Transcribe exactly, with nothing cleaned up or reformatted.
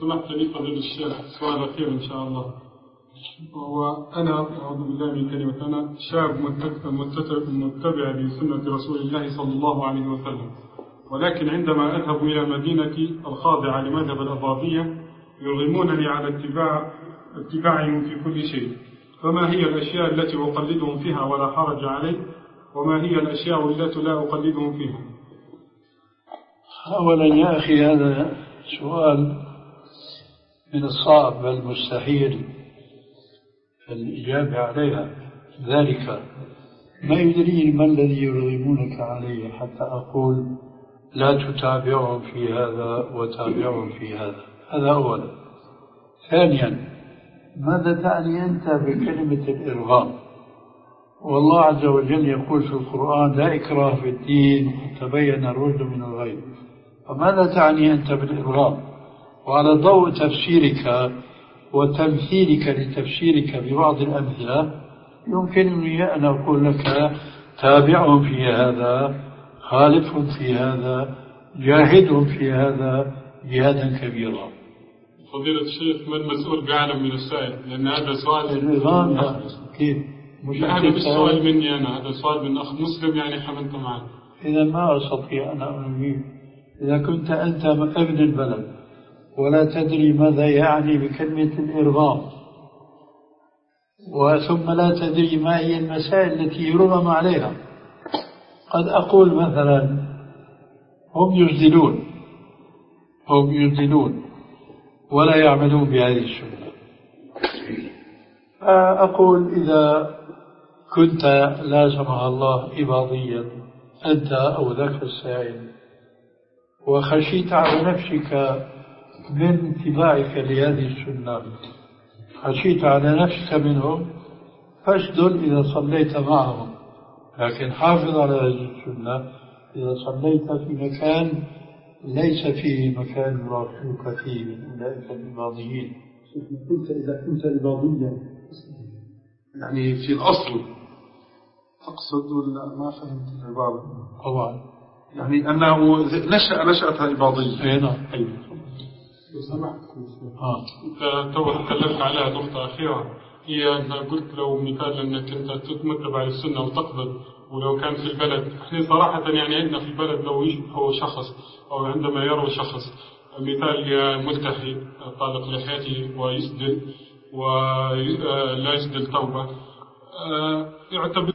سمحت لي فضيلة الشيخ سؤال أخير إن شاء الله. وأنا أعوذ بالله من كلمة أنا شاب متبع لسنة رسول الله صلى الله عليه وسلم، ولكن عندما أذهب إلى مدينتي الخاضعة لمذهب الأباضية يرغمونني على اتباع اتباعهم في كل شيء، فما هي الأشياء التي أقلدهم فيها ولا حرج علي، وما هي الأشياء التي لا أقلدهم فيها؟ أولا يا أخي هذا سؤال من الصعب بل مستحيل الإجابة عليها، ذلك ما يدري ما الذي يرغمونك عليه حتى أقول لا تتابعهم في هذا وتابعهم في هذا. هذا أولا. ثانيا، ماذا تعني أنت بكلمة الإرغام؟ والله عز وجل يقول في القرآن لا إكراه في الدين تبين الرشد من الغي. فماذا تعني أنت بالإرغام؟ وعلى ضوء تفسيرك وتمثيلك لتفسيرك ببعض الأمثلة يمكنني أن أقول لك تابعهم في هذا، خالفهم في هذا، جاهدهم في هذا جهادا كبيرا. فضيلة الشيخ ما المسؤول بأعلم من السائل؟ لأن هذا سؤال الإرغام كيف؟ مش هذا مش سؤال مني أنا، هذا سؤال من أخ مسلم يعني حملته معه. إذا ما أستطيع أن أنجيب. إذا كنت أنت ابن البلد ولا تدري ماذا يعني بكلمة الإرغام، وثم لا تدري ما هي المسائل التي يرغم عليها، قد أقول مثلا هم يجدلون هم يجدلون ولا يعملون بهذه السنة. فأقول إذا كنت لا سمح الله إباضيا أنت أو ذاك السائل وخشيت على نفسك من اتباعك لهذه السنة، خشيت على نفسك منهم، فاشدل إذا صليت معهم، لكن حافظ على هذه السنة إذا صليت في مكان ليس فيه مكان يراقبك فيه من أولئك الإباضيين. قلت إذا كنت إباضيا يعني في الأصل تقصد ولا ما فهمت العبارة؟ طبعا يعني أنه نشأ نشأة إباضية. أي نعم. لو سمحت آه. أنت تو تكلمت عليها نقطة أخيرة، هي أن قلت لو مثال أنك أنت تتمتع السنة وتقبل، ولو كان في البلد احنا صراحة يعني عندنا في البلد لو يشبه شخص أو عندما يروي شخص مثال ملتحي طالق لحيته ويسدل ولا يسدل توبة يعتبر